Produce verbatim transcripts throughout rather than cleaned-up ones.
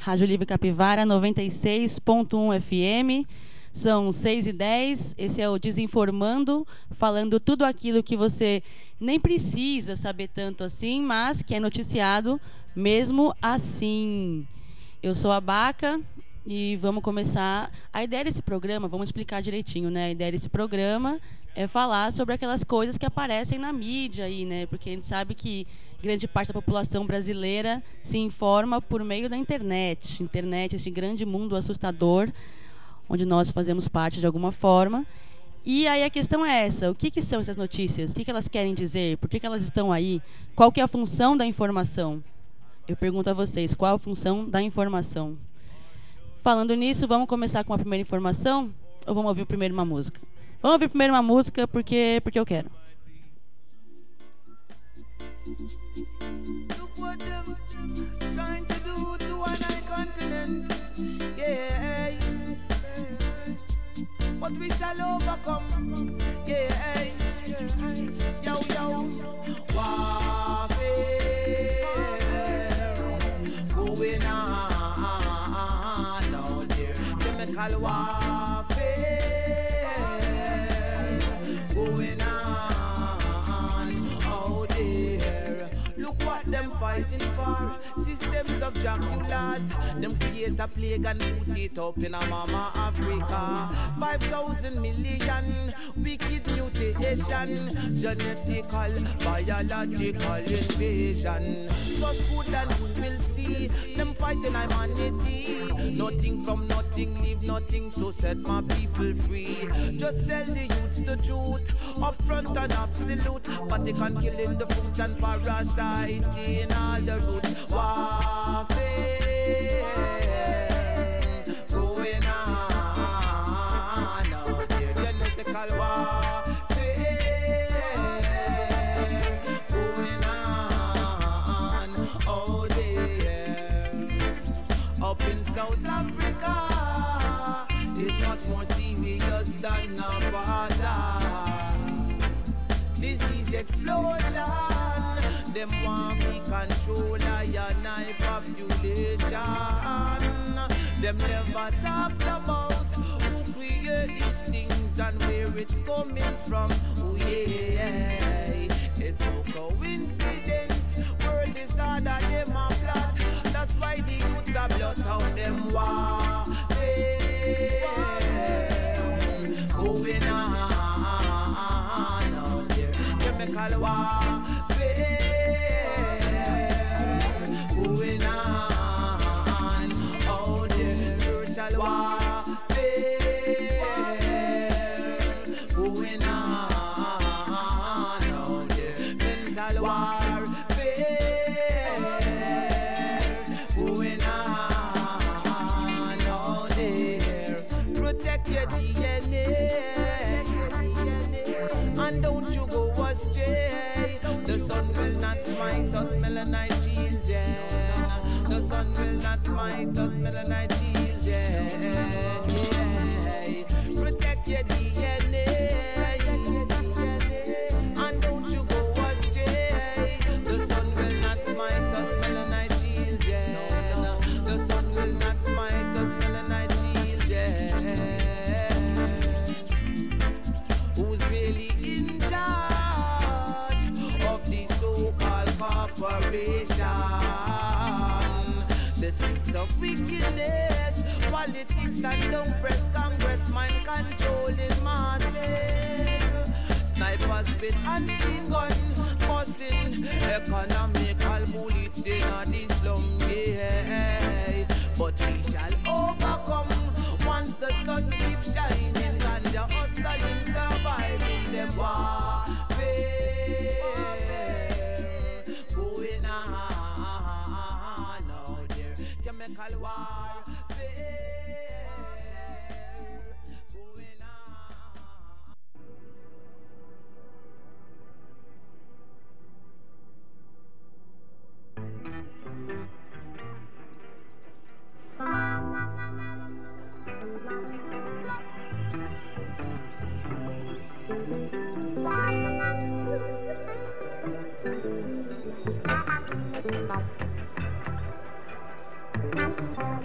Rádio Livre Capivara, noventa e seis ponto um F M. São seis e dez. Esse é o Desinformando, falando tudo aquilo que você nem precisa saber tanto assim, mas que é noticiado mesmo assim. Eu sou a Baca e vamos começar. A ideia desse programa, vamos explicar direitinho, né? A ideia desse programa é falar sobre aquelas coisas que aparecem na mídia aí, né? Porque a gente sabe que grande parte da população brasileira se informa por meio da internet. Internet, esse grande mundo assustador, onde nós fazemos parte de alguma forma. E aí a questão é essa: o que, que são essas notícias? O que, que elas querem dizer? Por que, que elas estão aí? Qual que é a função da informação? Eu pergunto a vocês, qual a função da informação? Falando nisso, vamos começar com a primeira informação? Ou vamos ouvir primeiro uma música? Vamos ouvir primeiro uma música porque, porque eu quero. Look what them trying to do to one continent. Yeah, but we shall overcome. Yeah, yo, yo, warfare going on out there. Chemical warfare going on out there. Look what them fighting for. Systems of Draculas. Them create a plague and put it up in a mama Africa. Five thousand million wicked mutation. Genetical, biological invasion. Such good and you will see. Them fighting humanity. Nothing from nothing, leave nothing. So set my people free. Just tell the youths the truth. Up front and absolute. But they can kill in the fruits and parasite in all the roots. Warfare going on out there. Genetical warfare going on out there. Up in South Africa, it's much more serious than a border. Disease explosion. Them want me control I and I population. Them never talks about who create these things and where it's coming from. Oh yeah, there's no coincidence. World is harder than my plot. That's why the youths are blood out them warfare going on out there. Chemical war. Going on, oh there, spiritual warfare. Going on, oh there, mental warfare. Going on, oh there, protect your D N A, and don't you go astray. The sun will not smite us, melanite children. The sun will not smite us, melanite children. Yeah. Protect your D N A, and don't you go astray. The sun will not smite us, melanite children. The sun will not smite us, melanite children. Who's really in charge of the so-called corporation? The seeds of wickedness, politics and don't press Congress, mind controlling masses. Snipers with unseen guns, busting economical bullets in the slum, yeah. But we shall overcome once the sun keeps shining. Ganja hustling, surviving them warfare going on out there. Chemical warfare going on.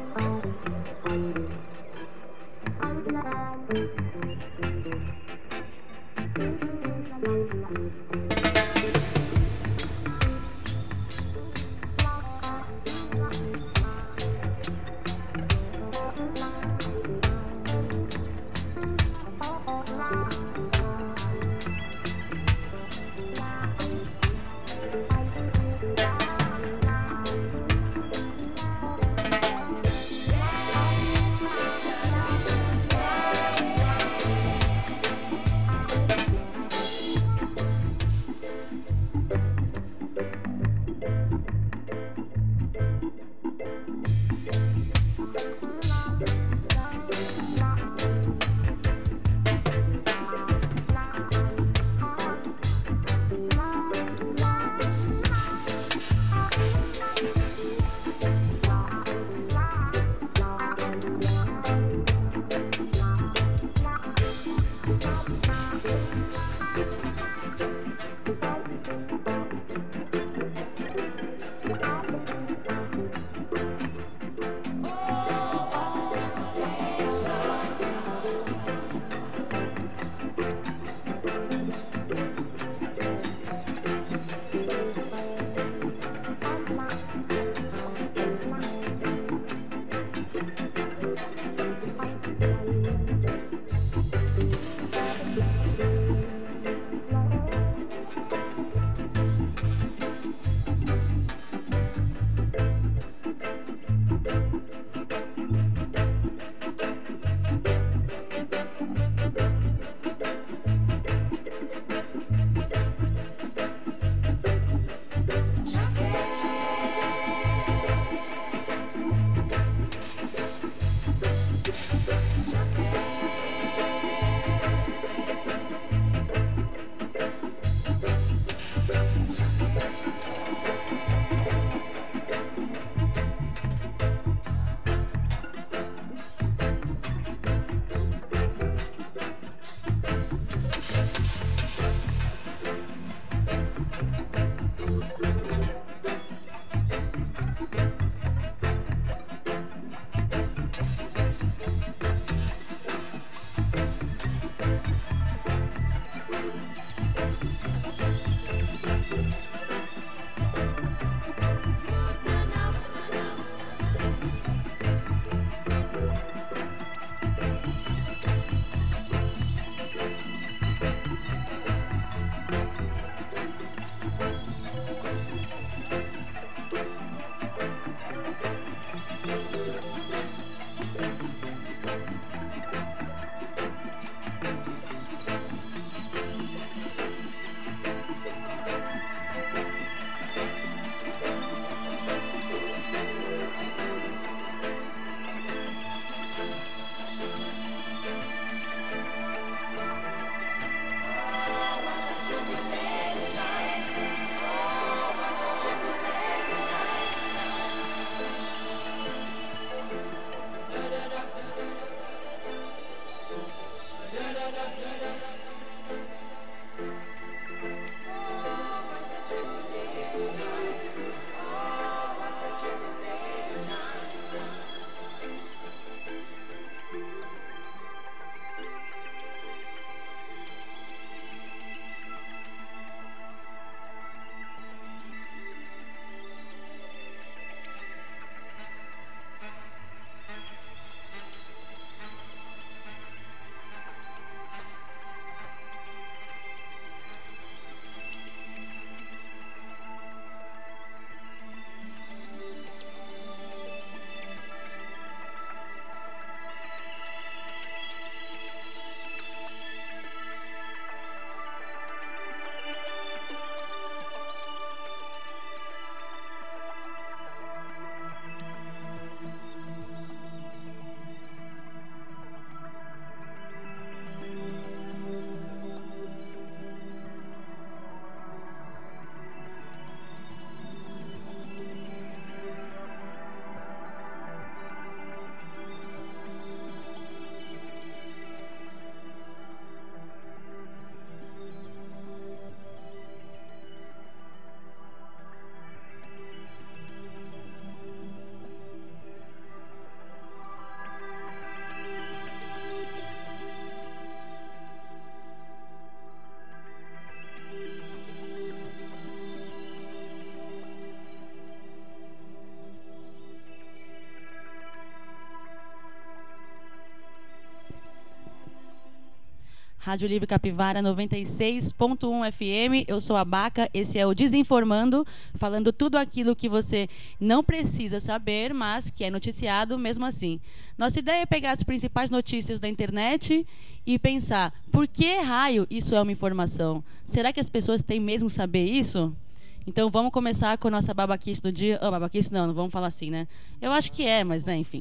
Rádio Livre Capivara noventa e seis ponto um F M. Eu sou a Baca, esse é o Desinformando, falando tudo aquilo que você não precisa saber, mas que é noticiado mesmo assim. Nossa ideia é pegar as principais notícias da internet e pensar, por que raio isso é uma informação? Será que as pessoas têm mesmo saber isso? Então vamos começar com a nossa babaquice do dia. Oh, babaquice não, não vamos falar assim, né? Eu acho que é, mas né, enfim.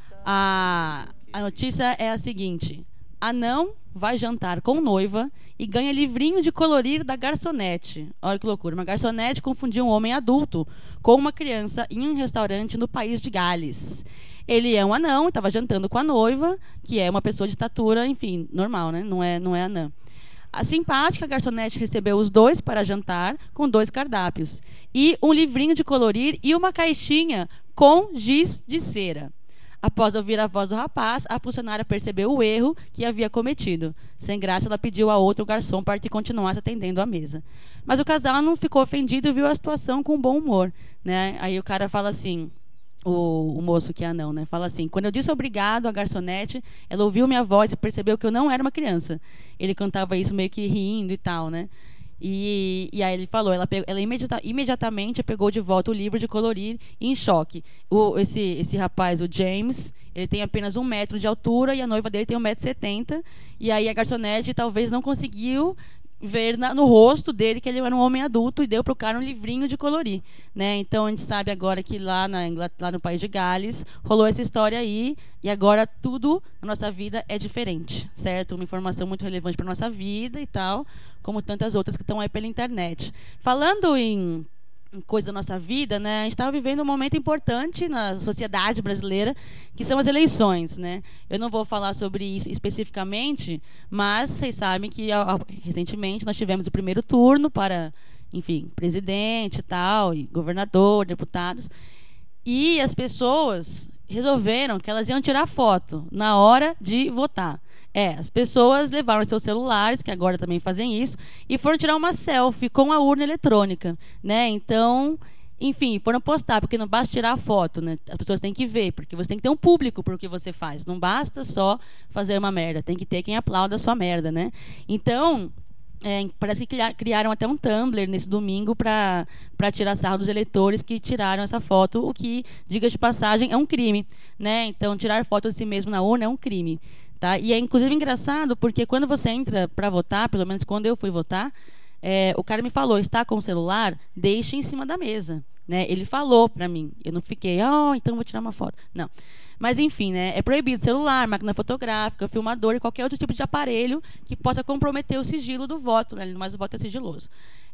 A, a notícia é a seguinte: anão vai jantar com noiva e ganha livrinho de colorir da garçonete. Olha que loucura. Uma garçonete confundiu um homem adulto com uma criança em um restaurante no país de Gales. Ele é um anão e estava jantando com a noiva, que é uma pessoa de estatura, enfim, normal, né? Não é, não é anã. A simpática garçonete recebeu os dois para jantar com dois cardápios e um livrinho de colorir e uma caixinha com giz de cera. Após ouvir a voz do rapaz, a funcionária percebeu o erro que havia cometido. Sem graça, ela pediu a outro garçom para que continuasse atendendo a mesa. Mas o casal não ficou ofendido e viu a situação com bom humor, né? Aí o cara fala assim, o, o moço que é anão, né? Fala assim: quando eu disse obrigado à garçonete, ela ouviu minha voz e percebeu que eu não era uma criança. Ele cantava isso meio que rindo e tal, né? E, e aí ele falou, ela, pegou, ela imediata, imediatamente pegou de volta o livro de colorir em choque. O, esse, esse rapaz, o James, ele tem apenas um metro de altura e a noiva dele tem um metro e setenta. E aí a garçonete talvez não conseguiu ver na, no rosto dele que ele era um homem adulto e deu para o cara um livrinho de colorir, né? Então a gente sabe agora que lá, na, lá no país de Gales rolou essa história aí e agora tudo na nossa vida é diferente, certo? Uma informação muito relevante para nossa vida e tal, como tantas outras que estão aí pela internet. Falando em coisa da nossa vida, né? A gente está vivendo um momento importante na sociedade brasileira, que são as eleições, né? Eu não vou falar sobre isso especificamente, mas vocês sabem que recentemente nós tivemos o primeiro turno para, enfim, presidente e tal, e governador, deputados, e as pessoas resolveram que elas iam tirar foto na hora de votar. É, as pessoas levaram seus celulares, que agora também fazem isso, e foram tirar uma selfie com a urna eletrônica, né? Então, enfim, foram postar, porque não basta tirar a foto, né? As pessoas têm que ver, porque você tem que ter um público para o que você faz. Não basta só fazer uma merda, tem que ter quem aplauda a sua merda, né? Então, é, parece que criaram até um Tumblr nesse domingo para para tirar sarro dos eleitores que tiraram essa foto, o que, diga de passagem, é um crime, né? Então, tirar foto de si mesmo na urna é um crime. Tá? E é inclusive engraçado porque quando você entra para votar, pelo menos quando eu fui votar, é, o cara me falou, está com o celular, deixe em cima da mesa, né? Ele falou para mim, eu não fiquei, oh, então vou tirar uma foto, não. Mas enfim, né? É proibido celular, máquina fotográfica, filmador e qualquer outro tipo de aparelho que possa comprometer o sigilo do voto, né? Mas o voto é sigiloso.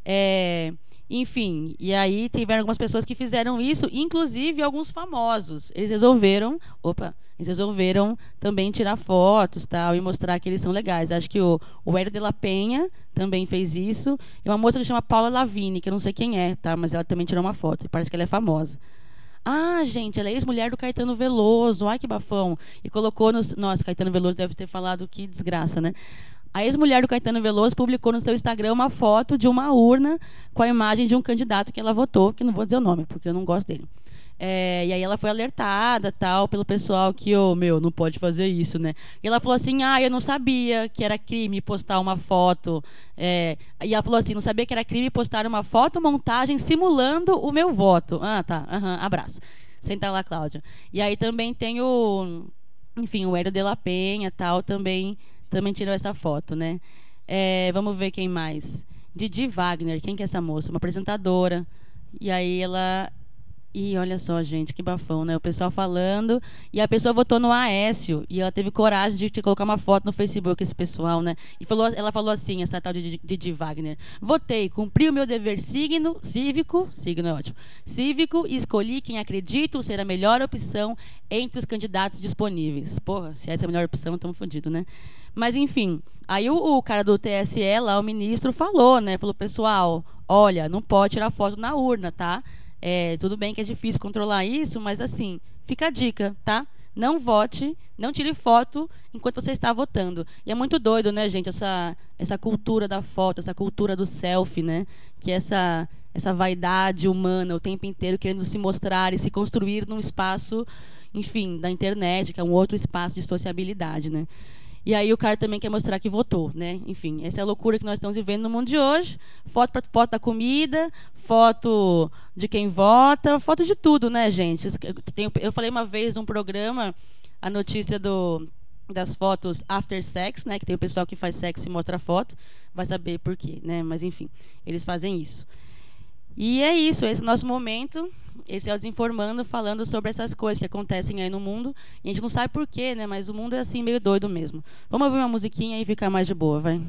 É, enfim, e aí tiveram algumas pessoas que fizeram isso, inclusive alguns famosos. Eles resolveram, opa, eles resolveram também tirar fotos, tal, e mostrar que eles são legais. Acho que o, o Hélio de la Penha também fez isso. E uma moça que chama Paula Lavigne, que eu não sei quem é, tá? Mas ela também tirou uma foto e parece que ela é famosa. Ah, gente, ela é ex-mulher do Caetano Veloso. Ai, que bafão. E colocou nos... Nossa, Caetano Veloso deve ter falado que desgraça, né? A ex-mulher do Caetano Veloso publicou no seu Instagram uma foto de uma urna com a imagem de um candidato que ela votou, que não vou dizer o nome, porque eu não gosto dele. É, e aí ela foi alertada, tal, pelo pessoal que, oh, meu, não pode fazer isso, né? E ela falou assim, ah, eu não sabia que era crime postar uma foto. É, e ela falou assim, não sabia que era crime postar uma fotomontagem simulando o meu voto. Ah, tá, uhum, abraço. Senta lá, Cláudia. E aí também tem o, enfim, o Hélio de la Penha, tal, também, também tirou essa foto, né? É, vamos ver quem mais. Didi Wagner, quem que é essa moça? Uma apresentadora. E aí ela... E olha só, gente, que bafão, né? O pessoal falando, e a pessoa votou no Aécio, e ela teve coragem de, de colocar uma foto no Facebook, esse pessoal, né? E falou, ela falou assim, essa tal de Didi Wagner: votei, cumpri o meu dever signo, cívico, signo é ótimo, cívico, e escolhi quem acredito ser a melhor opção entre os candidatos disponíveis. Porra, se essa é a melhor opção, estamos fodidos, né? Mas, enfim, aí o, o cara do T S E lá, o ministro, falou, né? Falou, pessoal, olha, não pode tirar foto na urna, tá? É, tudo bem que é difícil controlar isso, mas assim, fica a dica, tá? Não vote, não tire foto enquanto você está votando. E é muito doido, né, gente, essa, essa cultura da foto, essa cultura do selfie, né? Que é essa, essa vaidade humana o tempo inteiro querendo se mostrar e se construir num espaço, enfim, da internet, que é um outro espaço de sociabilidade, né? E aí o cara também quer mostrar que votou, né? Enfim, essa é a loucura que nós estamos vivendo no mundo de hoje. Foto, pra, foto da comida, foto de quem vota, foto de tudo, né, gente? Eu falei uma vez num programa a notícia do, das fotos after sex, né? Que tem o pessoal que faz sexo e mostra foto. Vai saber por quê, né? Mas, enfim, eles fazem isso. E é isso, esse é o nosso momento. Esse é o Desinformando, falando sobre essas coisas que acontecem aí no mundo. E a gente não sabe por quê, né? Mas o mundo é assim, meio doido mesmo. Vamos ouvir uma musiquinha e ficar mais de boa, vai.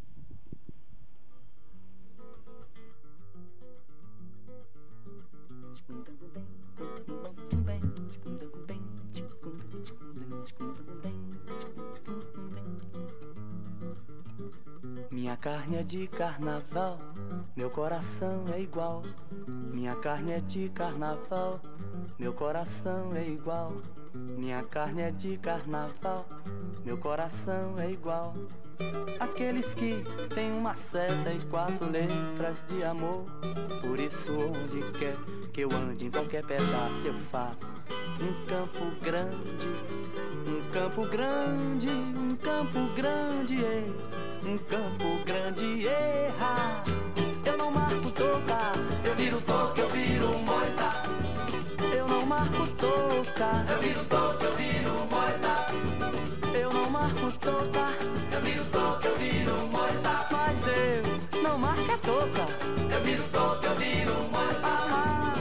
Minha carne é de carnaval, meu coração é igual. Minha carne é de carnaval, meu coração é igual. Minha carne é de carnaval, meu coração é igual aqueles que tem uma seta e quatro letras de amor. Por isso onde quer que eu ande, em qualquer pedaço eu faço um campo grande, um campo grande, um campo grande, é, um campo grande, erra. Eu não marco toca, eu viro toca, eu viro moita. Eu não marco toca, eu viro toca, eu viro moita. Eu não marco toca, eu viro toca, eu viro moita. Mas eu não marco a toca, eu viro toca, eu viro moita. Ah,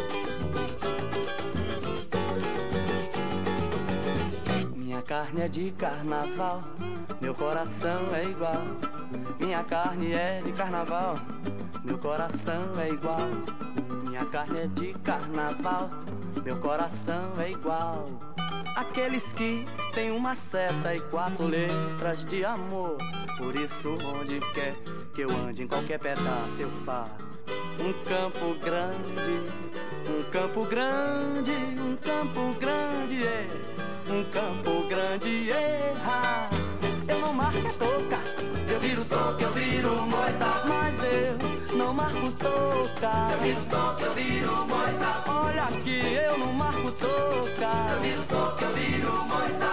minha carne é de carnaval, meu coração é igual. Minha carne é de carnaval, meu coração é igual. Minha carne é de carnaval, meu coração é igual. Aqueles que tem uma seta e quatro letras de amor. Por isso onde quer que eu ande, em qualquer pedaço eu faço um campo grande, um campo grande, um campo grande, é, um campo grande, erra. Eu não marco a toca, eu viro toca, eu viro moita. Mas eu não marco toca, eu viro toca, eu viro moita. Olha aqui, eu não marco toca, eu viro toca, eu viro moita.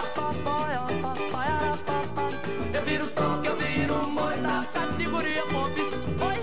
Eu viro toca, eu viro moita. Categoria Pops, oi.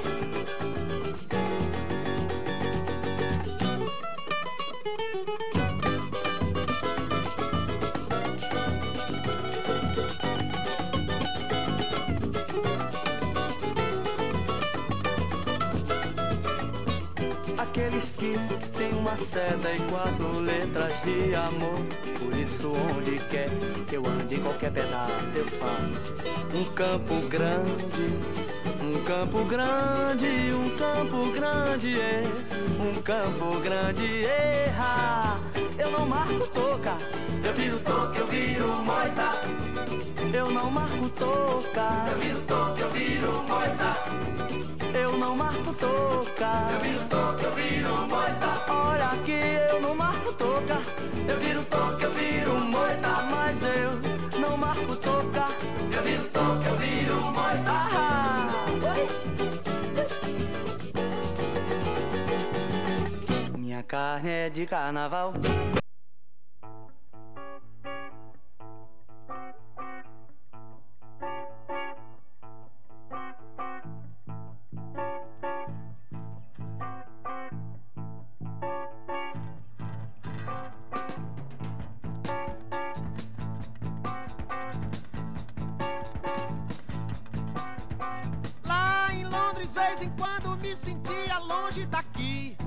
Aqueles que tem uma seta e quatro letras de amor. Por isso onde quer que eu ande, em qualquer pedaço eu faço um campo grande, um campo grande, um campo grande, é, um campo grande, erra. Eu não marco toca, eu viro toca, eu viro moita. Eu não marco toca, eu viro toca, eu viro moita. Eu não marco toca, eu viro toca, eu viro moita. Olha aqui, eu não marco toca, eu viro toca, eu viro moita. Mas eu não marco toca, eu viro toca, eu viro moita. Ah, oi. Minha carne é de carnaval. Vez em quando me sentia longe daqui.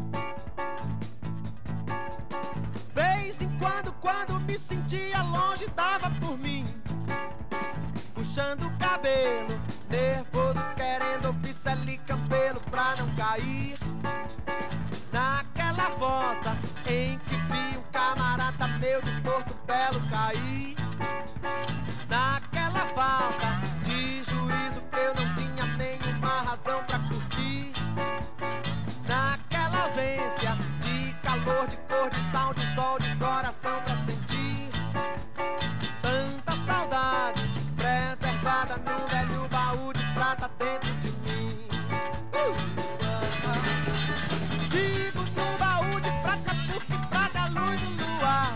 Vez em quando, quando me sentia longe, dava por mim, puxando o cabelo, nervoso, querendo ouvir Celi Campelo pra não cair naquela fossa em que vi um camarada meu de Porto Belo cair. Naquela falta de juízo que eu não tinha nenhuma razão pra curtir. Naquela ausência de calor, de cor, de sal, de sol, de coração pra sentir. Tanta saudade preservada num velho baú de prata dentro de mim. uh! Digo num baú de prata porque prata é a luz do luar.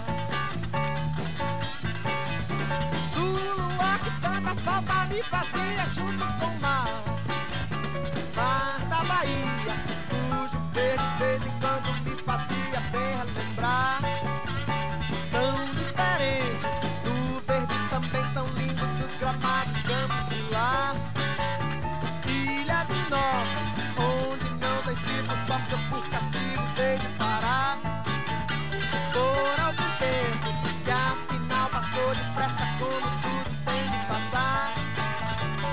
Do luar que tanta falta me fazia junto com o mar. Mar da Bahia, cujo verde de vez em quando me fazia bem relembrar. Tão diferente do verde também tão lindo dos gramados campos de lá. Ilha do Norte, onde não sei se por sorte ou por castigo veio de parar. Por algum tempo que afinal passou depressa como tudo tem de passar.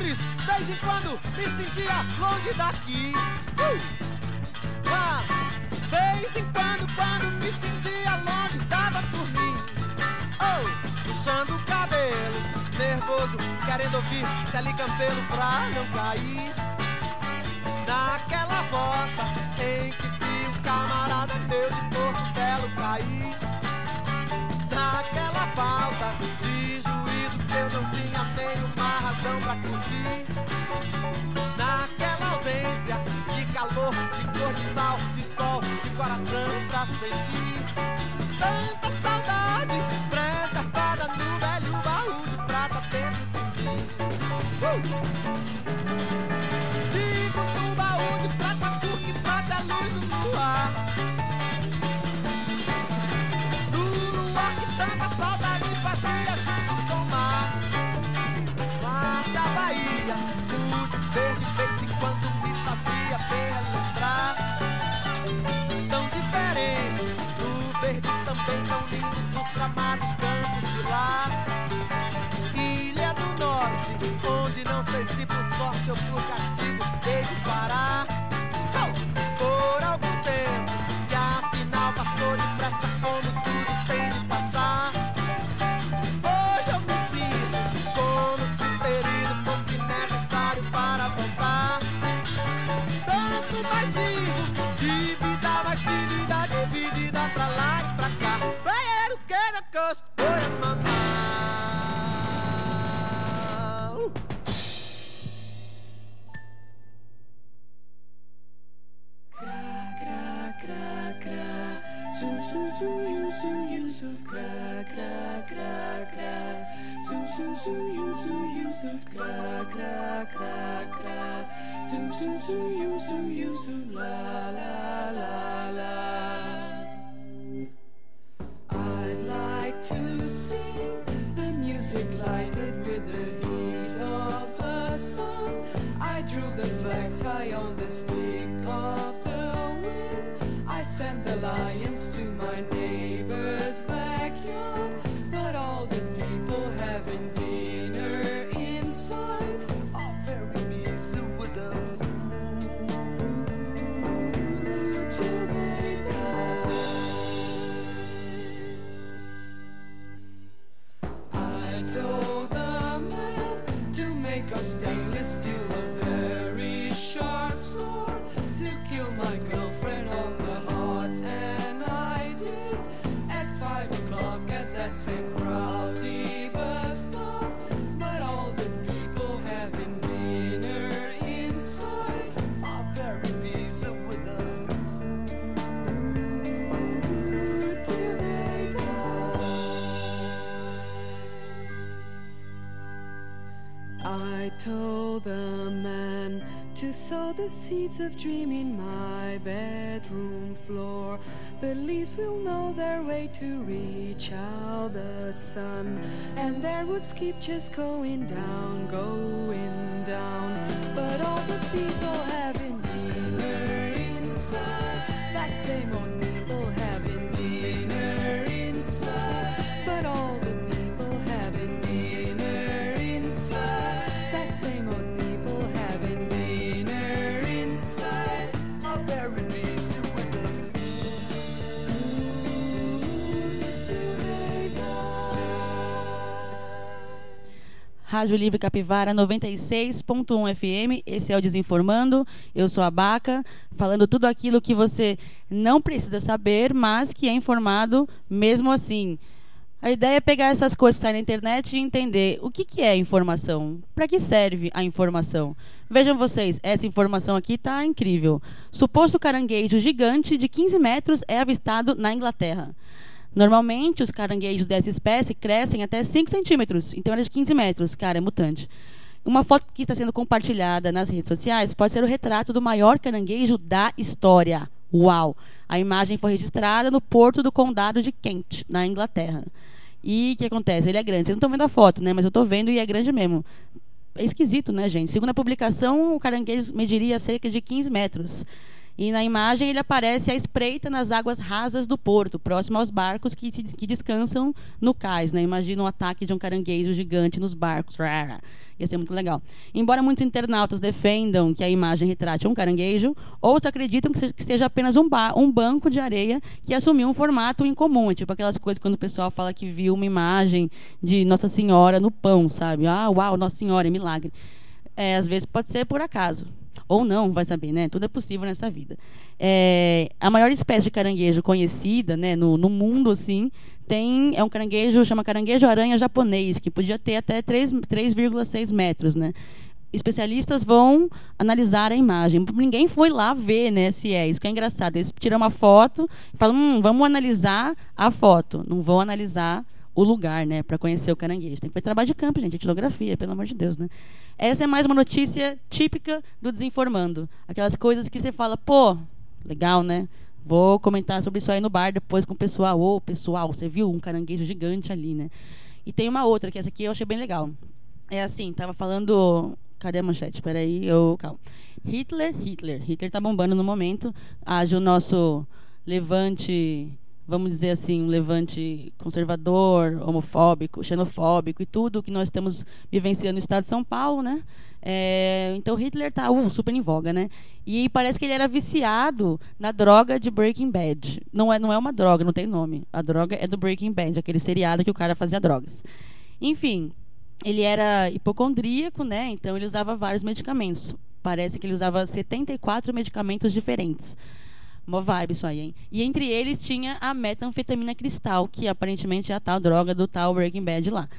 Londres, vez em quando me sentia longe daqui. Uh! Ah, vez em quando, quando me sentia longe, dava por mim. Oh, puxando o cabelo, nervoso, querendo ouvir Celi Campelo pra não cair naquela fossa em que vi um camarada meu de Porto Belo cair. Naquela falta de juízo que eu não tinha nenhuma razão pra curtir. Naquela ausência de calor, de cor de sal, de sol, de coração pra sentir. Tanta saudade preservada no velho baú de prata dentro de mim. Uh! Digo no baú de prata porque prata é a luz do luar. Do luar que tanta falta me fazia junto com o mar. Mar da Bahia, cujo verde de vez em quando me fazia relembrar. Tão diferente do verde também tão lindo dos gramados campos de lá. Ilha do Norte, onde não sei se por sorte ou por castigo hei de parar. Oh, por algum tempo que afinal passou depressa como tudo tem de passar. Hoje eu me sinto como se ter ido fosse necessário para voltar. Tanto mais vivo, de vida mais vivida, dividida pra lá e pra cá. Banheiro que não canso, oi a mamãe. Uh! Cra, cra, cra, cra. Su, su, su, yu, su, yu, su. Cra, cra, cra, cra. Su, su, su, yu, su, yu, su. Cra, cra, cra, cra. Su, su, su, yu, su, yu, su. La, la, la, la. I'd like to sing the music lighted with the heat of the sun. I drew the flags high on the stick of the wind. I sent the lions to my neighbor's backyard, but all the people having dinner inside are very busy with the food till they die. I told the man to make of stainless steel a very sharp sword to kill my girlfriend on the heart, and I did at five o'clock at that same rowdy bus stop. But all the people having dinner inside are very busy with the food till they die. I told the man to sow the seeds of dream in my bedroom floor. The leaves will know their way to reach out the sun, and their roots keep just going down, going down. But all the people having dinner inside, that same old people having dinner inside. But all the people having dinner inside, that same old people having dinner inside are very busy with the food till they die. Rádio Livre Capivara noventa e seis ponto um F M, esse é o Desinformando. Eu sou a Baca, falando tudo aquilo que você não precisa saber, mas que é informado mesmo assim. A ideia é pegar essas coisas que saem na internet e entender o que, que é informação, para que serve a informação. Vejam vocês, essa informação aqui está incrível. Suposto caranguejo gigante de quinze metros é avistado na Inglaterra. Normalmente, os caranguejos dessa espécie crescem até cinco centímetros, então era de quinze metros. Cara, é mutante. Uma foto que está sendo compartilhada nas redes sociais pode ser o retrato do maior caranguejo da história. Uau! A imagem foi registrada no porto do condado de Kent, na Inglaterra. E o que acontece? Ele é grande. Vocês não estão vendo a foto, né? Mas eu estou vendo e é grande mesmo. É esquisito, né, gente? Segundo a publicação, o caranguejo mediria cerca de quinze metros. E na imagem ele aparece à espreita nas águas rasas do porto, próximo aos barcos que, que descansam no cais, né? Imagina um ataque de um caranguejo gigante nos barcos. Ia ser muito legal. Embora muitos internautas defendam que a imagem retrate um caranguejo, outros acreditam que seja apenas um, ba um banco de areia que assumiu um formato incomum. É tipo aquelas coisas quando o pessoal fala que viu uma imagem de Nossa Senhora no pão, sabe? Ah, uau, Nossa Senhora, é milagre. É, às vezes pode ser por acaso. Ou não, vai saber, né? Tudo é possível nessa vida. É, a maior espécie de caranguejo conhecida, né, no, no mundo, assim, tem, é um caranguejo, chama caranguejo-aranha japonês, que podia ter até três vírgula seis metros, né? Especialistas vão analisar a imagem. Ninguém foi lá ver, né, se é. Isso que é engraçado. Eles tiram uma foto e falam, hum, vamos analisar a foto. Não vão analisar o lugar, né, para conhecer o caranguejo. Tem que fazer trabalho de campo, gente, etnografia, pelo amor de Deus, né? Essa é mais uma notícia típica do Desinformando. Aquelas coisas que você fala, pô, legal, né? Vou comentar sobre isso aí no bar depois com o pessoal. Ô, pessoal, você viu um caranguejo gigante ali, né? E tem uma outra, que essa aqui eu achei bem legal. É assim, tava falando... Cadê a manchete? Peraí, eu... Calma. Hitler, Hitler. Hitler tá bombando no momento. Age o nosso levante... vamos dizer assim, um levante conservador, homofóbico, xenofóbico e tudo que nós estamos vivenciando no estado de São Paulo, né? É, então Hitler está uh, super em voga, né? E parece que ele era viciado na droga de Breaking Bad. Não é, não é uma droga, não tem nome. A droga é do Breaking Bad, aquele seriado que o cara fazia drogas. Enfim, ele era hipocondríaco, né? Então ele usava vários medicamentos. Parece que ele usava setenta e quatro medicamentos diferentes. Uma vibe isso aí, hein? E entre eles tinha a metanfetamina cristal, que aparentemente é a tal droga do tal Breaking Bad lá.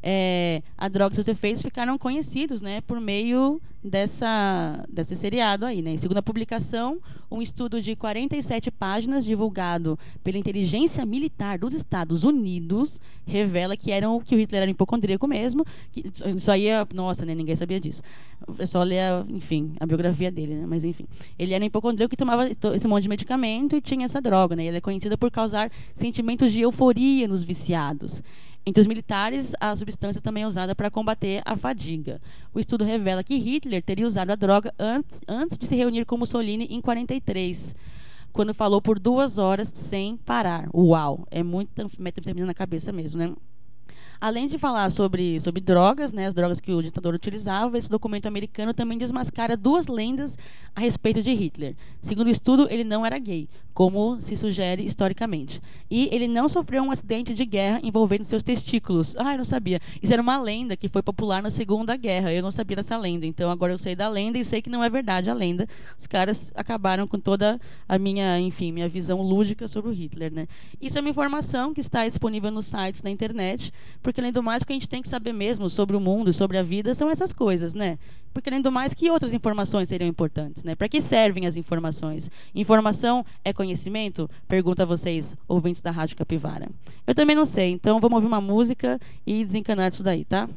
É, a droga e seus efeitos ficaram conhecidos, né, por meio dessa, desse seriado aí, né? Em segundo a publicação, um estudo de quarenta e sete páginas divulgado pela inteligência militar dos Estados Unidos revela que, eram, que o Hitler era hipocondríaco mesmo. Que, isso aí é... Nossa, né, ninguém sabia disso. É só ler, a, enfim, a biografia dele, né? Mas enfim. Ele era hipocondríaco e tomava esse monte de medicamento e tinha essa droga, né? Ele é conhecido por causar sentimentos de euforia nos viciados. Entre os militares, a substância também é usada para combater a fadiga. O estudo revela que Hitler teria usado a droga antes, antes de se reunir com Mussolini em quarenta e três, quando falou por duas horas sem parar. Uau! É muita metanfetamina na cabeça mesmo, né? Além de falar sobre, sobre drogas, né, as drogas que o ditador utilizava, esse documento americano também desmascara duas lendas a respeito de Hitler. Segundo o estudo, ele não era gay, como se sugere historicamente. E ele não sofreu um acidente de guerra envolvendo seus testículos. Ah, eu não sabia. Isso era uma lenda que foi popular na Segunda Guerra. Eu não sabia dessa lenda. Então agora eu sei da lenda e sei que não é verdade a lenda. Os caras acabaram com toda a minha, enfim, minha visão lúdica sobre o Hitler, né? Isso é uma informação que está disponível nos sites na internet, porque além do mais, o que a gente tem que saber mesmo sobre o mundo e sobre a vida são essas coisas, né? Porque além do mais, que outras informações seriam importantes, né? Para que servem as informações? Informação é conhecimento? Pergunto a vocês, ouvintes da Rádio Capivara. Eu também não sei, então vamos ouvir uma música e desencanar disso daí, tá?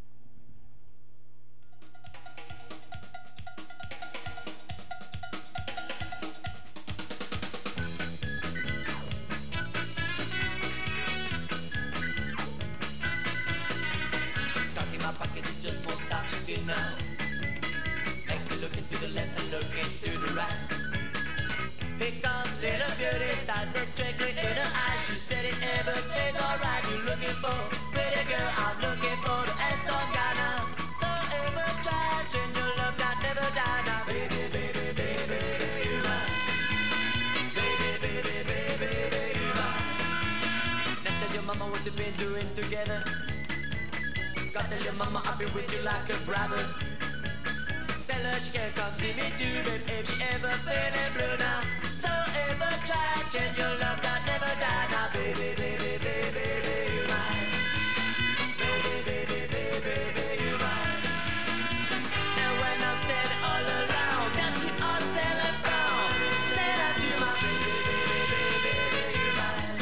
Got tell your mama I'll be with you like a brother. Tell her she can come see me too, babe, if she ever feeling blue now. So ever try to change your love that never die now, baby, baby, baby, baby, you mine. Baby, baby, baby, baby, you mine. And when I'm standing all around, got you all telling from. Say that to my baby, baby, baby, baby, you mine.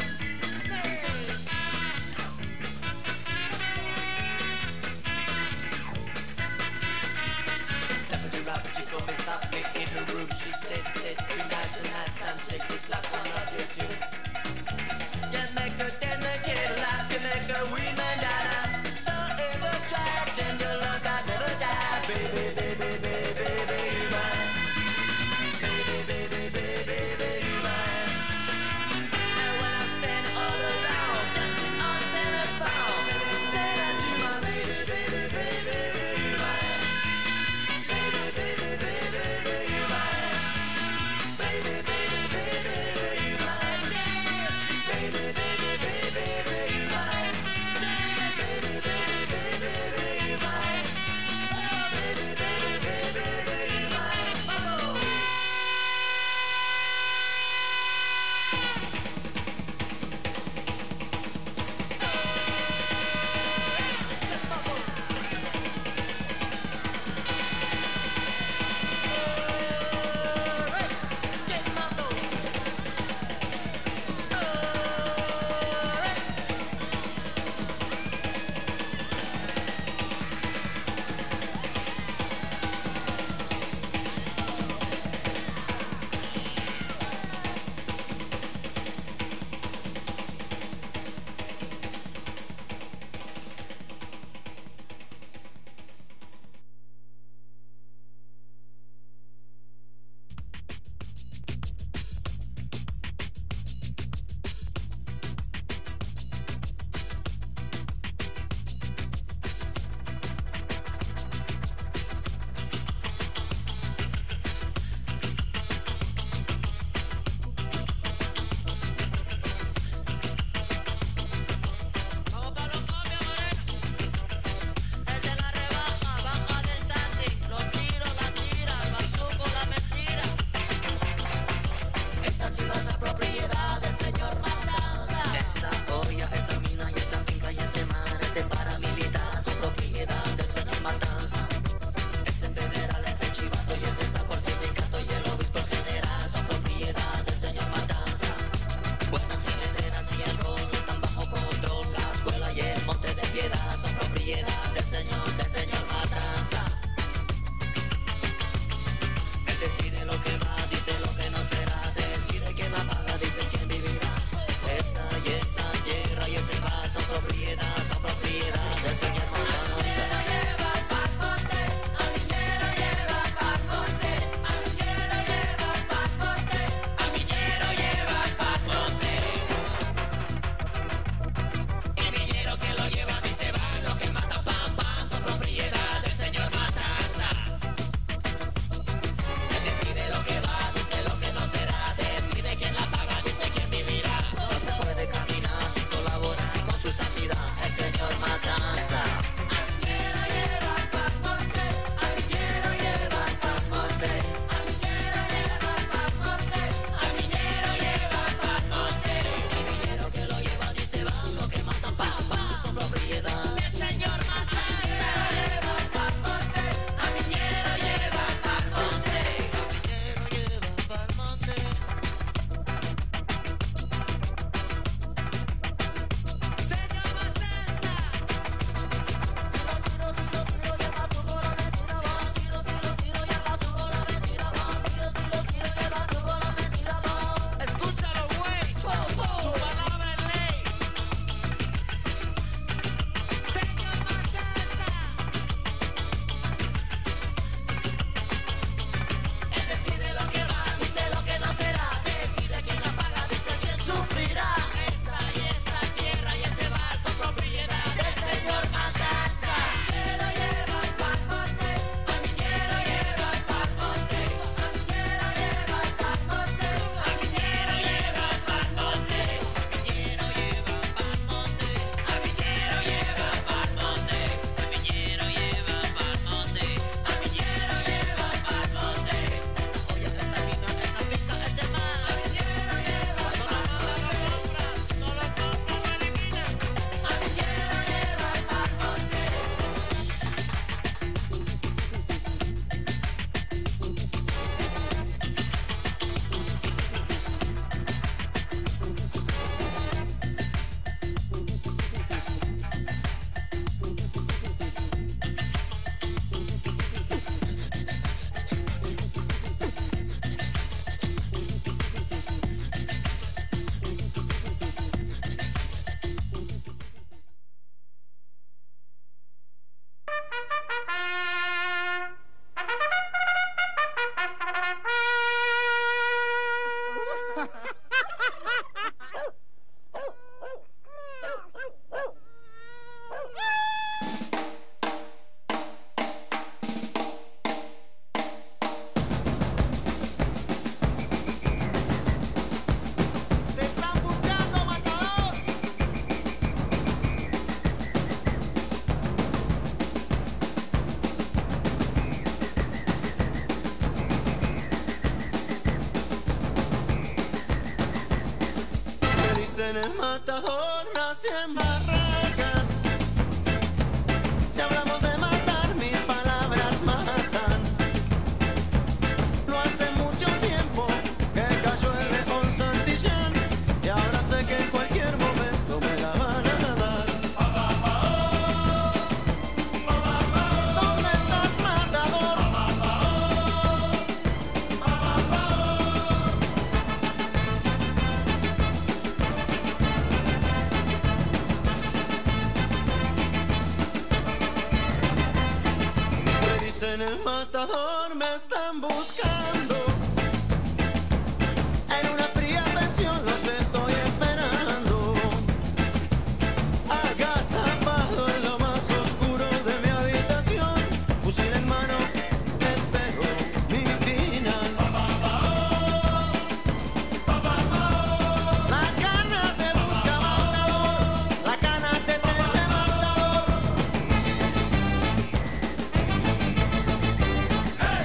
She said, said, tonight, tonight, some shake just like one of you too. You make her then make it laugh, you make her win and die. So ever try to change your love that never die, baby, baby, baby, baby, you mine. Baby, baby, baby. dice paramilitar, son propiedad del señor Matanza. Ese federal, ese chivato y ese sapo, el sindicato y el obispo en general son propiedad del señor Matanza. Buenas carreteras y alcohol están bajo control, la escuela y el monte de piedad son propiedad del señor, del señor Matanza. Él decide lo que va, dice lo que no será, decide quién la paga, dice quién vivirá. Esa y esa tierra y ese mar son propiedad, son propiedad del señor Matanza. En el matador nacen barracas. Si hablamos de matar, mis palabras matan. No hace mucho tiempo que cayó el león Santillán, y ahora sé que en cualquier momento me la van a dar. ¿Dónde estás, matador? En el matador me están buscando. En una fría pensión los estoy esperando. Agazapado en lo más oscuro de mi habitación, fusil en mano, espero mi final. La cana te busca, matador. La cana te tiene, matador.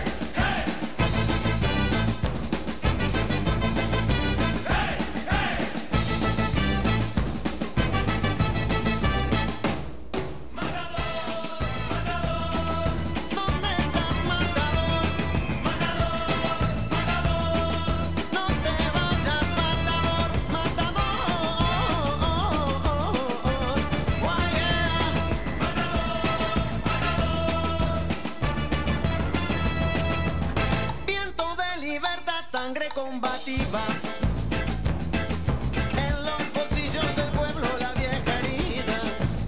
va. En los bolsillos del pueblo la vieja herida.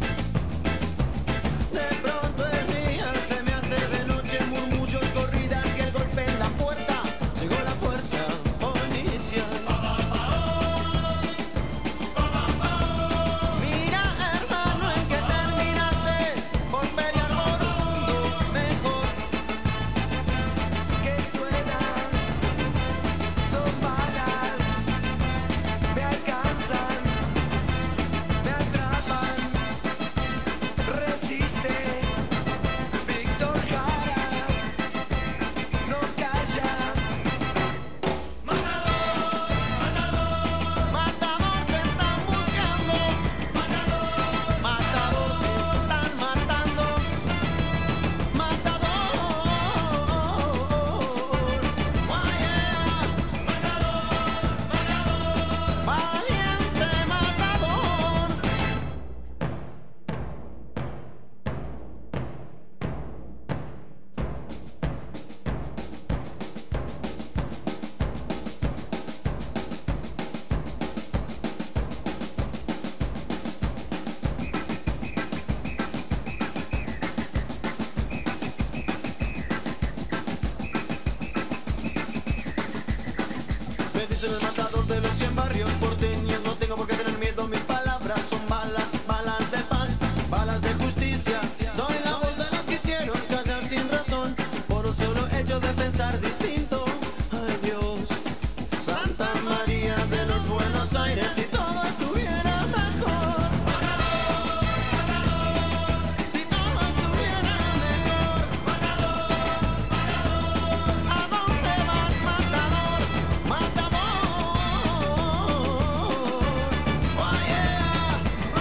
De pronto el día se me hace de noche, murmullos, corridas y el golpe en la puerta. Llegó la fuerza policial. Mira, hermano, en que terminaste por pelear por un mundo mejor. Que suenan, son balas, me alcanzan, me atrapan. Resiste, Víctor Jara, no calla. Matador, matador, te están buscando. Matador, te están matando. Matador, valiente matador. Me dicen el matador de los cien barrios porteños. No tengo por qué tener miedo, mis palabras son balas, balas de paz, balas de justicia. Soy la voz de los que hicieron callar sin razón, por un solo hecho de pensar distinto. Ay Dios, Santa María de los Buenos Aires, si todo estuviera mejor. Si todo estuviera mejor. ¿A dónde vas, matador? Matador. Oh yeah.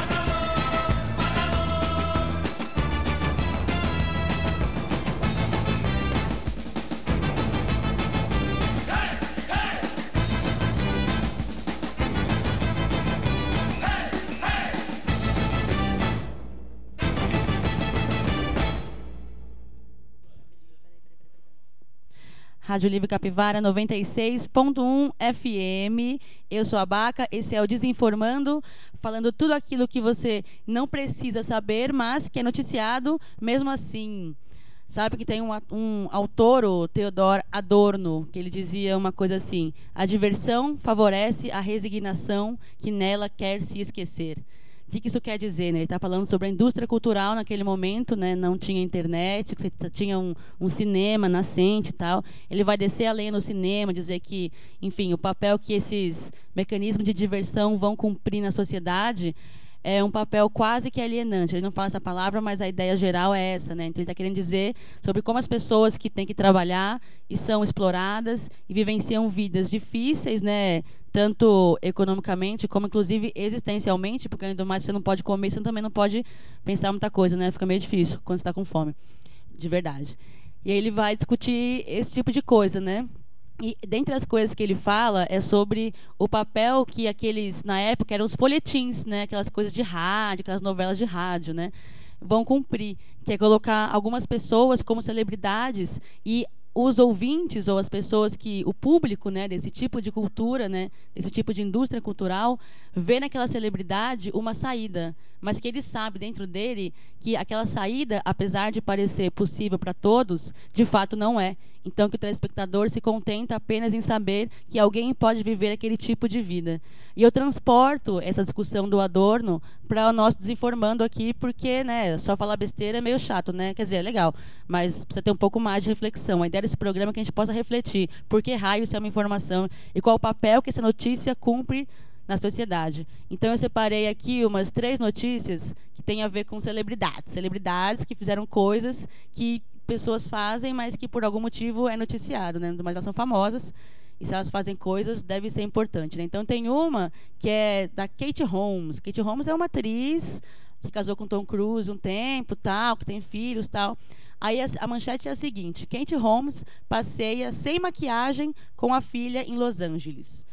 Rádio Livre Capivara noventa e seis ponto um F M. Eu sou a Baca, esse é o Desinformando, falando tudo aquilo que você não precisa saber, mas que é noticiado mesmo assim. Sabe que tem um, a- um autor, o Theodor Adorno, que ele dizia uma coisa assim: a diversão favorece a resignação que nela quer se esquecer. O que que isso quer dizer, né? Ele está falando sobre a indústria cultural naquele momento, né? Não tinha internet, você t- tinha um, um cinema nascente e tal. Ele vai descer a lenha no cinema, dizer que, enfim, o papel que esses mecanismos de diversão vão cumprir na sociedade é um papel quase que alienante. Ele não fala essa palavra, mas a ideia geral é essa, né? Então ele está querendo dizer sobre como as pessoas que têm que trabalhar e são exploradas e vivenciam vidas difíceis, né? Tanto economicamente como inclusive existencialmente, porque ainda mais você não pode comer, você também não pode pensar muita coisa, né? Fica meio difícil quando você está com fome, de verdade. E aí ele vai discutir esse tipo de coisa, né? E dentre as coisas que ele fala é sobre o papel que aqueles, na época, eram os folhetins, né? Aquelas coisas de rádio, aquelas novelas de rádio, né? Vão cumprir, que é colocar algumas pessoas como celebridades e os ouvintes ou as pessoas que o público, né, desse tipo de cultura, né, desse tipo de indústria cultural, vê naquela celebridade uma saída, mas que ele sabe dentro dele que aquela saída, apesar de parecer possível para todos, de fato não é. Então que o telespectador se contenta apenas em saber que alguém pode viver aquele tipo de vida. E eu transporto essa discussão do Adorno para o nosso Desinformando aqui, porque, né, só falar besteira é meio chato, né? Quer dizer, é legal, mas precisa ter um pouco mais de reflexão. A ideia desse programa é que a gente possa refletir por que raio isso é uma informação e qual o papel que essa notícia cumpre na sociedade. Então eu separei aqui umas três notícias que têm a ver com celebridades. Celebridades que fizeram coisas que pessoas fazem, mas que por algum motivo é noticiado, né? Mas elas são famosas e se elas fazem coisas, deve ser importante, né? Então tem uma que é da Katie Holmes. Katie Holmes é uma atriz que casou com Tom Cruise um tempo, tal, que tem filhos, tal. Aí a, a manchete é a seguinte: Katie Holmes passeia sem maquiagem com a filha em Los Angeles.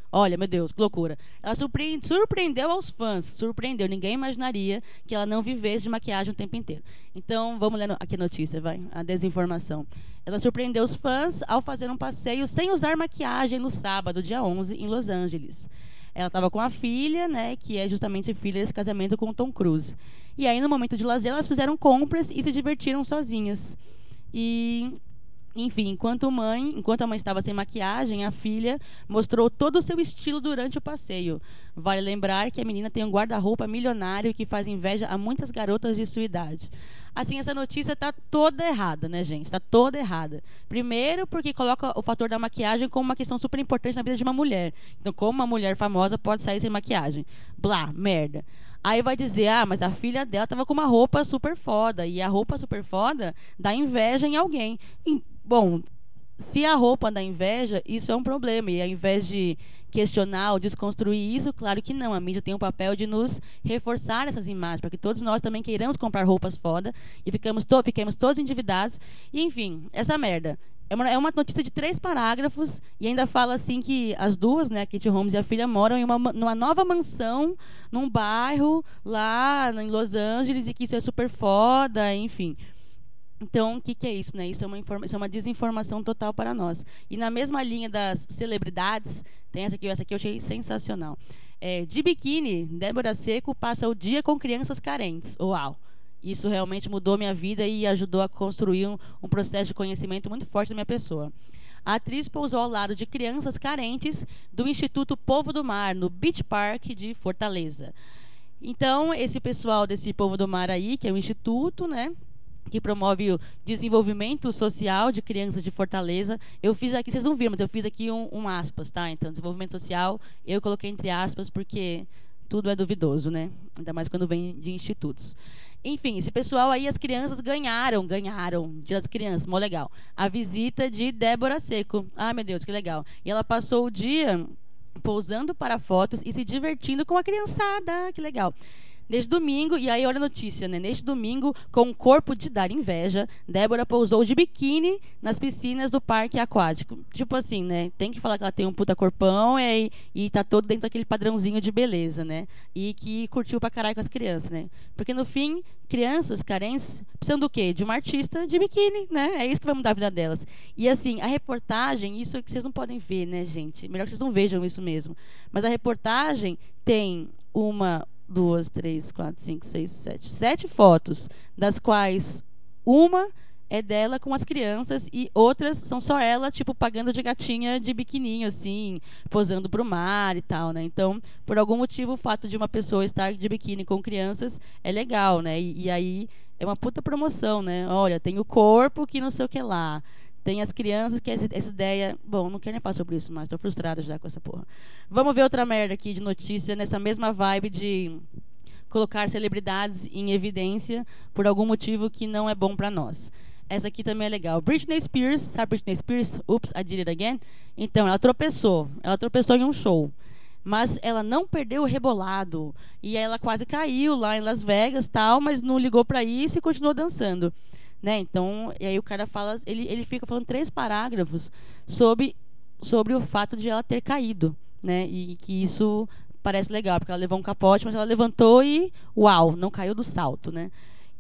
Olha, meu Deus, que loucura. Ela surpre- surpreendeu aos fãs. Surpreendeu. Ninguém imaginaria que ela não vivesse de maquiagem o tempo inteiro. Então, vamos ler no- aqui a notícia, vai. A desinformação. Ela surpreendeu os fãs ao fazer um passeio sem usar maquiagem no sábado, dia onze, em Los Angeles. Ela estava com a filha, né, que é justamente filha desse casamento com o Tom Cruise. E aí, no momento de lazer, elas fizeram compras e se divertiram sozinhas. E... Enfim, enquanto mãe, enquanto a mãe estava sem maquiagem, a filha mostrou todo o seu estilo durante o passeio. Vale lembrar que a menina tem um guarda-roupa milionário que faz inveja a muitas garotas de sua idade. Assim, essa notícia está toda errada, né, gente? Está toda errada. Primeiro, porque coloca o fator da maquiagem como uma questão super importante na vida de uma mulher. Então, como uma mulher famosa pode sair sem maquiagem? Blá, merda. Aí vai dizer, ah, mas a filha dela estava com uma roupa super foda. E a roupa super foda dá inveja em alguém. E, bom, se a roupa dá inveja, isso é um problema. E ao invés de questionar ou desconstruir isso, claro que não. A mídia tem o papel de nos reforçar essas imagens, para que todos nós também queiramos comprar roupas foda e ficamos to fiquemos todos endividados. E, enfim, essa merda. É uma, é uma notícia de três parágrafos e ainda fala assim que as duas, né, a Katie Holmes e a filha, moram em uma, numa nova mansão, num bairro lá em Los Angeles e que isso é super foda, enfim. Então, o que, que é isso, né? Isso é, uma informa- isso é uma desinformação total para nós. E na mesma linha das celebridades, tem essa aqui, essa aqui eu achei sensacional. É, de biquíni, Débora Seco passa o dia com crianças carentes. Uau! Isso realmente mudou minha vida e ajudou a construir um, um processo de conhecimento muito forte da minha pessoa. A atriz pousou ao lado de crianças carentes do Instituto Povo do Mar, no Beach Park de Fortaleza. Então, esse pessoal desse Povo do Mar aí, que é o instituto, né, que promove o desenvolvimento social de crianças de Fortaleza. Eu fiz aqui, vocês não viram, mas eu fiz aqui um, um aspas, tá? Então, desenvolvimento social, eu coloquei entre aspas porque tudo é duvidoso, né? Ainda mais quando vem de institutos. Enfim, esse pessoal aí, as crianças ganharam, ganharam, Dia das Crianças, mó legal, a visita de Débora Seco. Ah, meu Deus, que legal. E ela passou o dia pousando para fotos e se divertindo com a criançada, que legal. Neste domingo, e aí olha a notícia, né? Neste domingo, com um corpo de dar inveja, Débora pousou de biquíni nas piscinas do parque aquático. Tipo assim, né? Tem que falar que ela tem um puta corpão e, e tá todo dentro daquele padrãozinho de beleza, né? E que curtiu pra caralho com as crianças, né? Porque no fim, crianças carentes precisam do quê? De uma artista de biquíni, né? É isso que vai mudar a vida delas. E assim, a reportagem, isso é que vocês não podem ver, né, gente? Melhor que vocês não vejam isso mesmo. Mas a reportagem tem uma... duas, três, quatro, cinco, seis, sete. Sete fotos, das quais uma é dela com as crianças e outras são só ela, tipo, pagando de gatinha de biquininho, assim, posando pro mar e tal, né? Então, por algum motivo, o fato de uma pessoa estar de biquíni com crianças é legal, né? E, e aí é uma puta promoção, né? Olha, tem o corpo que não sei o que lá. Tem as crianças que essa ideia... Bom, não quero nem falar sobre isso mais. Estou frustrada já com essa porra. Vamos ver outra merda aqui de notícia, nessa mesma vibe de colocar celebridades em evidência por algum motivo que não é bom para nós. Essa aqui também é legal. Britney Spears, sabe Britney Spears? Oops, I did it again. Então, ela tropeçou. Ela tropeçou em um show. Mas ela não perdeu o rebolado. E aí ela quase caiu lá em Las Vegas, tal, mas não ligou para isso e continuou dançando. Né? Então, e aí o cara fala, ele, ele fica falando três parágrafos sobre, sobre o fato de ela ter caído, né? E que isso parece legal, porque ela levou um capote, mas ela levantou e, uau, não caiu do salto, né?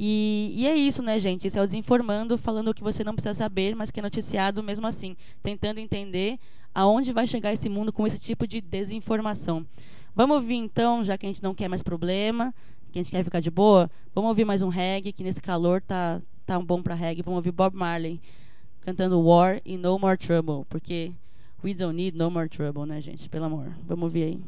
E, e é isso, né, gente? Esse é o Desinformando, falando o que você não precisa saber, mas que é noticiado mesmo assim, tentando entender aonde vai chegar esse mundo com esse tipo de desinformação. Vamos ouvir, então, já que a gente não quer mais problema, que a gente quer ficar de boa, vamos ouvir mais um reggae, que nesse calor tá... tá um bom pra reggae. Vamos ouvir Bob Marley cantando War e No More Trouble, porque we don't need no more trouble, né, gente? Pelo amor. Vamos ouvir aí.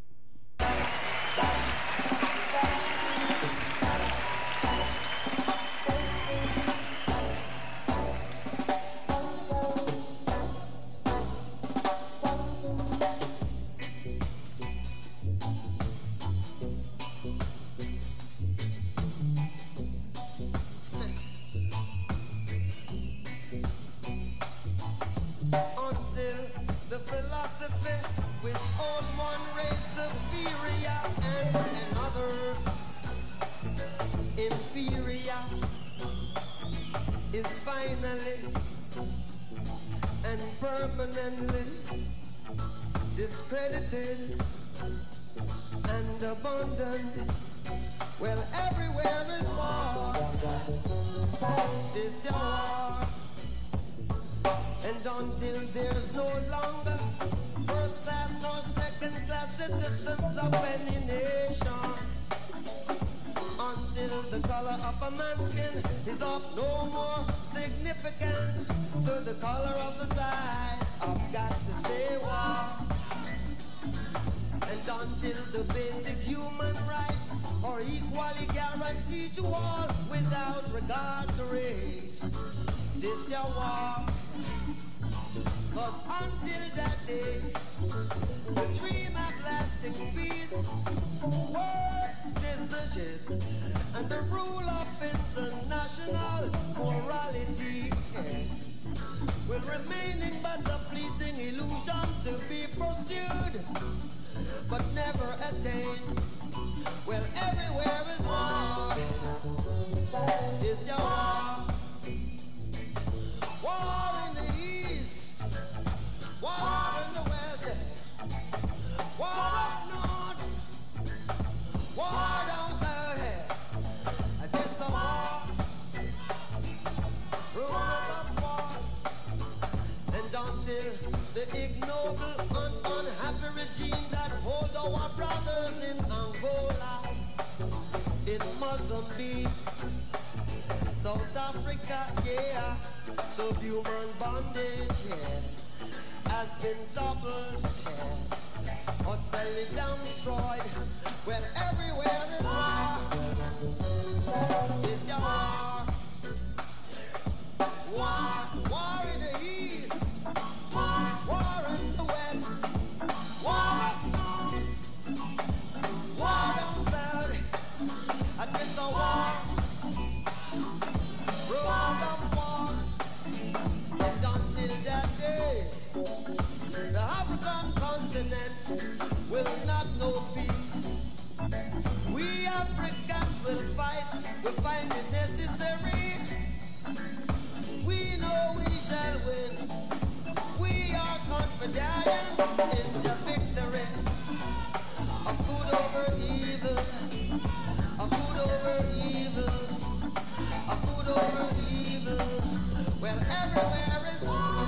Until the philosophy which on one race superior and another inferior is finally and permanently discredited and abandoned. Well, everywhere is war. This your war. And until there's no longer first class nor second class citizens of any nation, until the color of a man's skin is of no more significance to the color of his eyes, I've got to say war. And until the basic human rights are equally guaranteed to all without regard to race, this your war. Cause until that day, the dream of lasting peace, world citizenship, and the rule of international morality eh, will remaining but a fleeting illusion to be pursued, but never attained. Well, everywhere is war. It's your war. War in the east, war in the west, war up north, war down south. This a war, rumors of war. And until the ignoble and unhappy regime that hold our brothers in Angola, in Mozambique, South Africa, yeah, subhuman bondage, yeah, has been doubled, yeah, utterly destroyed. Well, everywhere is war. It's your war. War, war in the east, war in the west, war up north, war down south. And it's a war. Rumors of war. And until that day, the African continent will not know peace. We Africans will fight, will find it necessary. We know we shall win. We are confident in the victory. A good over evil, a good over evil, a good over evil. Well, everywhere is war.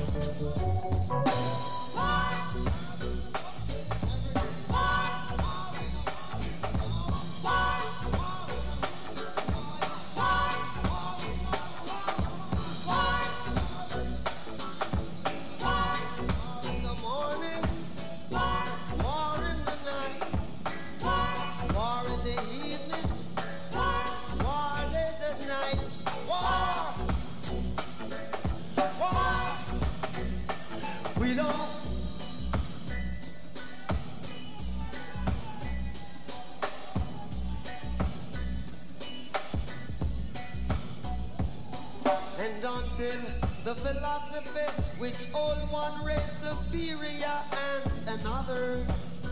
And until the philosophy which hold one race superior and another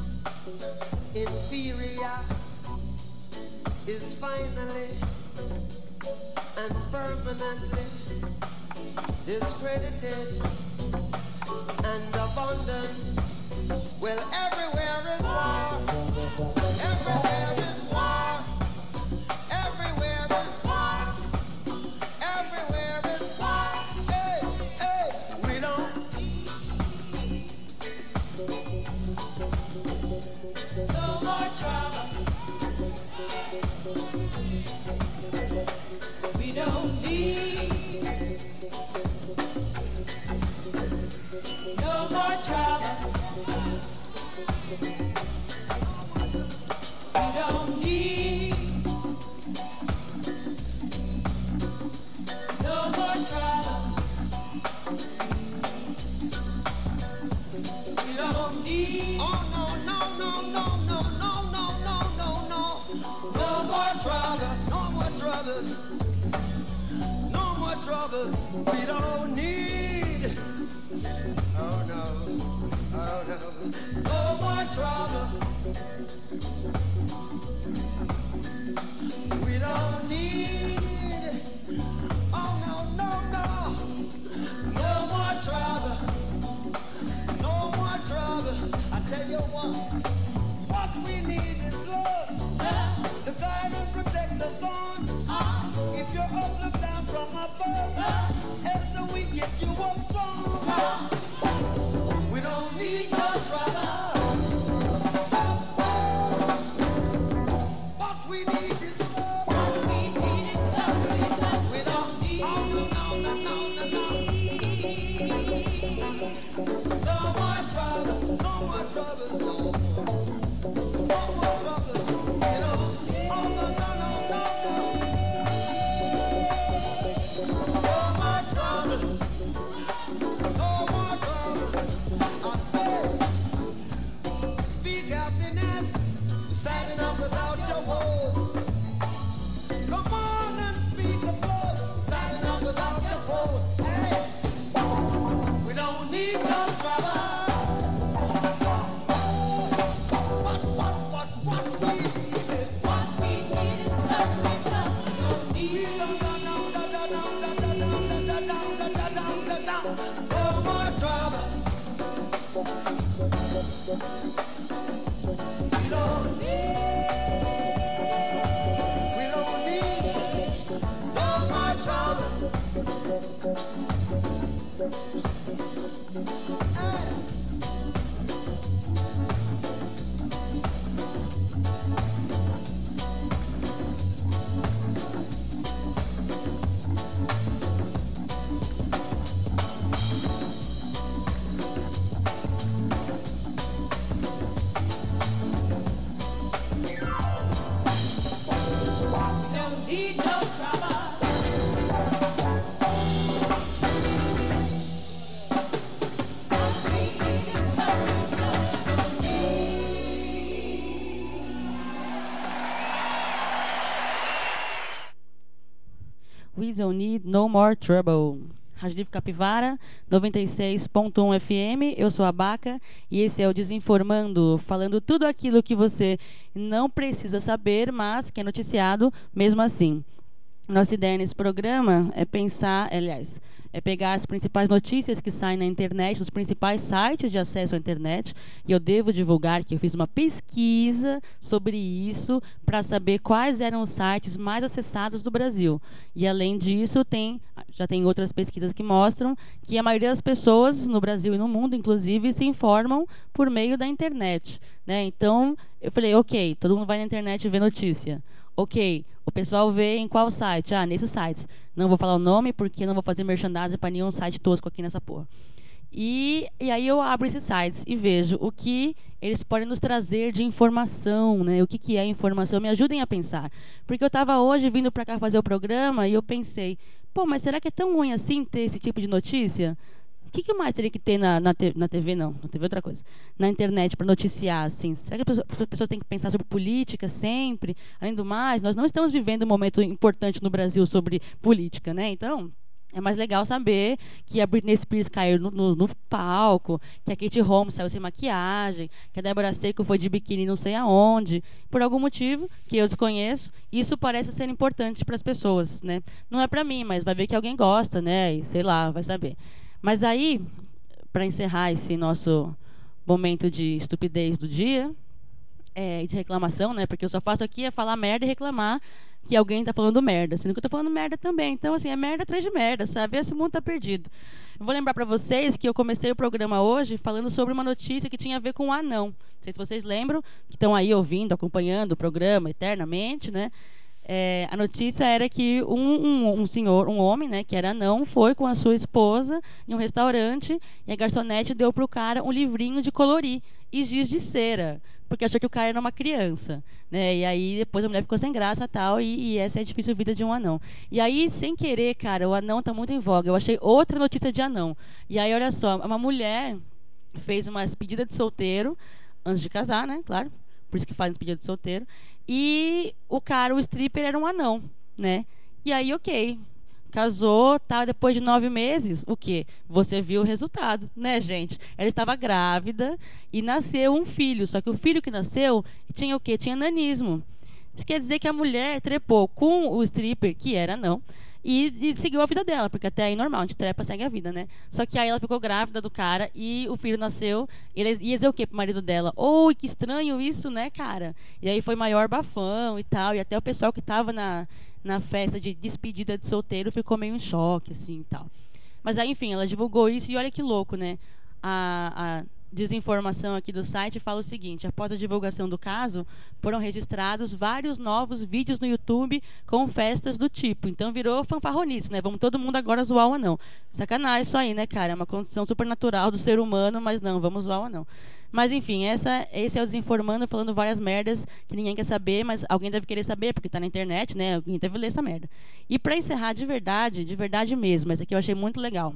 inferior is finally and permanently discredited and abandoned. Well, everywhere is war. Everywhere is war. Everywhere is war. Everywhere is war. Hey, hey, we don't. No more trouble. We don't need no more trouble. We don't need no more trouble. We don't need Oh no, no, no, no, no, no, no, no, no, no. no more trouble. No more troubles. No more troubles. We don't need. Oh no. Oh no. No more trouble. We don't need. Oh no, no, no. No more trouble. No more trouble. down. No more trouble. We don't need, we don't need no more trouble. Hey. Need no trouble. We don't need no more trouble. Rádio Livre Capivara, noventa e seis ponto um F M. Eu sou a Baca e esse é o Desinformando, falando tudo aquilo que você não precisa saber, mas que é noticiado mesmo assim. Nossa ideia nesse programa é pensar, aliás, é pegar as principais notícias que saem na internet, os principais sites de acesso à internet, e eu devo divulgar que eu fiz uma pesquisa sobre isso para saber quais eram os sites mais acessados do Brasil. E além disso, tem, já tem outras pesquisas que mostram que a maioria das pessoas no Brasil e no mundo, inclusive, se informam por meio da internet, né? Então, eu falei, ok, todo mundo vai na internet ver notícia. Ok, o pessoal vê em qual site? Ah, nesses sites. Não vou falar o nome porque não vou fazer merchandising para nenhum site tosco aqui nessa porra. E, e aí eu abro esses sites e vejo o que eles podem nos trazer de informação, né? O que, que é informação. Me ajudem a pensar. Porque eu estava hoje vindo para cá fazer o programa e eu pensei, pô, mas será que é tão ruim assim ter esse tipo de notícia? O que, que mais teria que ter na, na, te, na T V, não? Na T V é outra coisa. Na internet, para noticiar, assim. Será que as pessoas, as pessoas têm que pensar sobre política sempre? Além do mais, nós não estamos vivendo um momento importante no Brasil sobre política, né? Então, é mais legal saber que a Britney Spears caiu no, no, no palco, que a Katie Holmes saiu sem maquiagem, que a Débora Seco foi de biquíni não sei aonde. Por algum motivo, que eu desconheço, isso parece ser importante para as pessoas, né? Não é para mim, mas vai ver que alguém gosta, né? E sei lá, vai saber. Mas aí, para encerrar esse nosso momento de estupidez do dia, é, de reclamação, né? Porque eu só faço aqui é falar merda e reclamar que alguém tá falando merda, sendo que eu tô falando merda também. Então, assim, é merda atrás de merda, sabe? Esse mundo tá perdido. Eu vou lembrar para vocês que eu comecei o programa hoje falando sobre uma notícia que tinha a ver com o anão. Não sei se vocês lembram, que estão aí ouvindo, acompanhando o programa eternamente, né? É, a notícia era que um, um, um senhor, um homem, né, que era anão, foi com a sua esposa em um restaurante e a garçonete deu pro cara um livrinho de colorir e giz de cera, porque achou que o cara era uma criança, né? E aí depois a mulher ficou sem graça tal, e, e essa é a difícil vida de um anão. E aí, sem querer, cara, o anão tá muito em voga. Eu achei outra notícia de anão. E aí, olha só, uma mulher fez uma despedida de solteiro antes de casar, né? Claro, por isso que fazem despedida de solteiro. E o cara, o stripper, era um anão, né? E aí, ok, casou, tá, depois de nove meses, o quê? Você viu o resultado, né, gente? Ela estava grávida e nasceu um filho, só que o filho que nasceu tinha o quê? Tinha nanismo. Isso quer dizer que a mulher trepou com o stripper, que era anão, E, e seguiu a vida dela, porque até aí normal, a gente trepa, segue a vida, né? Só que aí ela ficou grávida do cara e o filho nasceu. E ele ia dizer o quê pro marido dela? Oi, que estranho isso, né, cara? E aí foi maior bafão e tal. E até o pessoal que tava na, na festa de despedida de solteiro ficou meio em choque, assim, e tal. Mas aí, enfim, ela divulgou isso e olha que louco, né? A... a desinformação aqui do site fala o seguinte: após a divulgação do caso, foram registrados vários novos vídeos no YouTube com festas do tipo. Então virou fanfarronice, né? Vamos todo mundo agora zoar o anão. Sacanagem isso aí, né, cara? É uma condição supernatural do ser humano, mas não, vamos zoar o anão. Mas enfim, essa, esse é o Desinformando, falando várias merdas que ninguém quer saber, mas alguém deve querer saber, porque tá na internet, né? Alguém deve ler essa merda. E pra encerrar, de verdade, de verdade mesmo, essa aqui eu achei muito legal.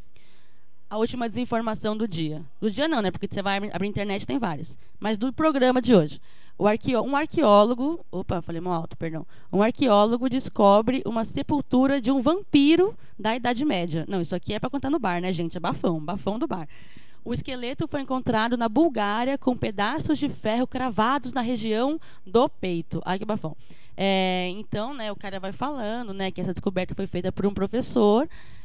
A última desinformação do dia. Do dia não, né? Porque você vai abrir a internet, tem várias. Mas do programa de hoje. O arqueo... Um arqueólogo... Opa, falei mal alto, perdão. Um arqueólogo descobre uma sepultura de um vampiro da Idade Média. Não, isso aqui é para contar no bar, né, gente? É bafão, bafão do bar. O esqueleto foi encontrado na Bulgária com pedaços de ferro cravados na região do peito. Ai, que bafão. É, então, né, o cara vai falando, né, que essa descoberta foi feita por um professor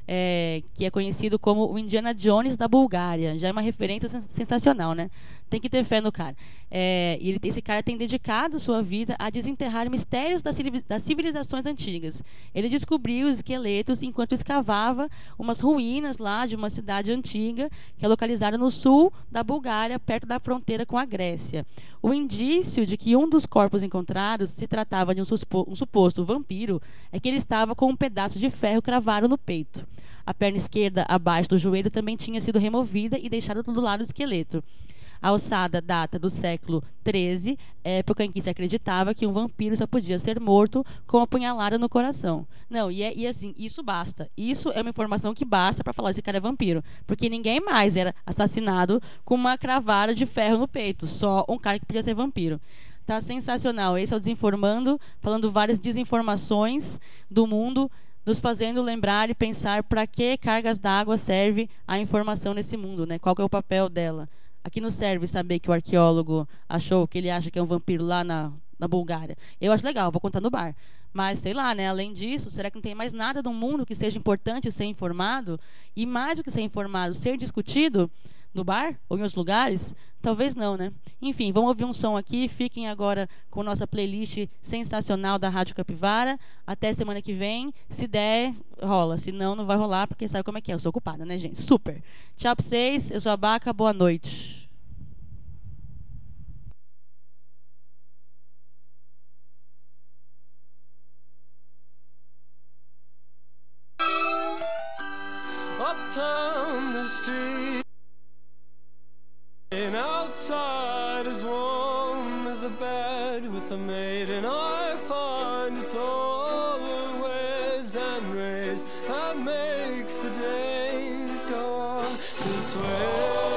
é, que é conhecido como o Indiana Jones da Bulgária. Já é uma referência sens- sensacional, né? Tem que ter fé no cara. É, e ele, esse cara tem dedicado sua vida a desenterrar mistérios das, civili- das civilizações antigas. Ele descobriu os esqueletos enquanto escavava umas ruínas lá de uma cidade antiga que é localizada no sul da Bulgária, perto da fronteira com a Grécia. O indício de que um dos corpos encontrados se tratava de um, suspo- um suposto vampiro é que ele estava com um pedaço de ferro cravado no peito. A perna esquerda, abaixo do joelho, também tinha sido removida e deixada do lado do esqueleto. A ossada data do século treze, época em que se acreditava que um vampiro só podia ser morto com uma punhalada no coração. Não, e, é, e assim, isso basta. Isso é uma informação que basta para falar que esse cara é vampiro. Porque ninguém mais era assassinado com uma cravada de ferro no peito. Só um cara que podia ser vampiro. Tá sensacional. Esse é o Desinformando, falando várias desinformações do mundo, nos fazendo lembrar e pensar para que cargas d'água serve a informação nesse mundo, né? Qual que é o papel dela? Aqui não serve saber que o arqueólogo achou que ele acha que é um vampiro lá na, na Bulgária. Eu acho legal, vou contar no bar. Mas, sei lá, né? Além disso, será que não tem mais nada no mundo que seja importante ser informado? E mais do que ser informado, ser discutido no bar ou em outros lugares? Talvez não, né? Enfim, vamos ouvir um som aqui. Fiquem agora com nossa playlist sensacional da Rádio Capivara. Até semana que vem. Se der, rola. Se não, não vai rolar, porque sabe como é que é. Eu sou ocupada, né, gente? Super. Tchau pra vocês. Eu sou a Baca. Boa noite. Uptown the street, and outside as warm as a bed with a maid, and I find it's all the waves and rays that makes the days go on this way.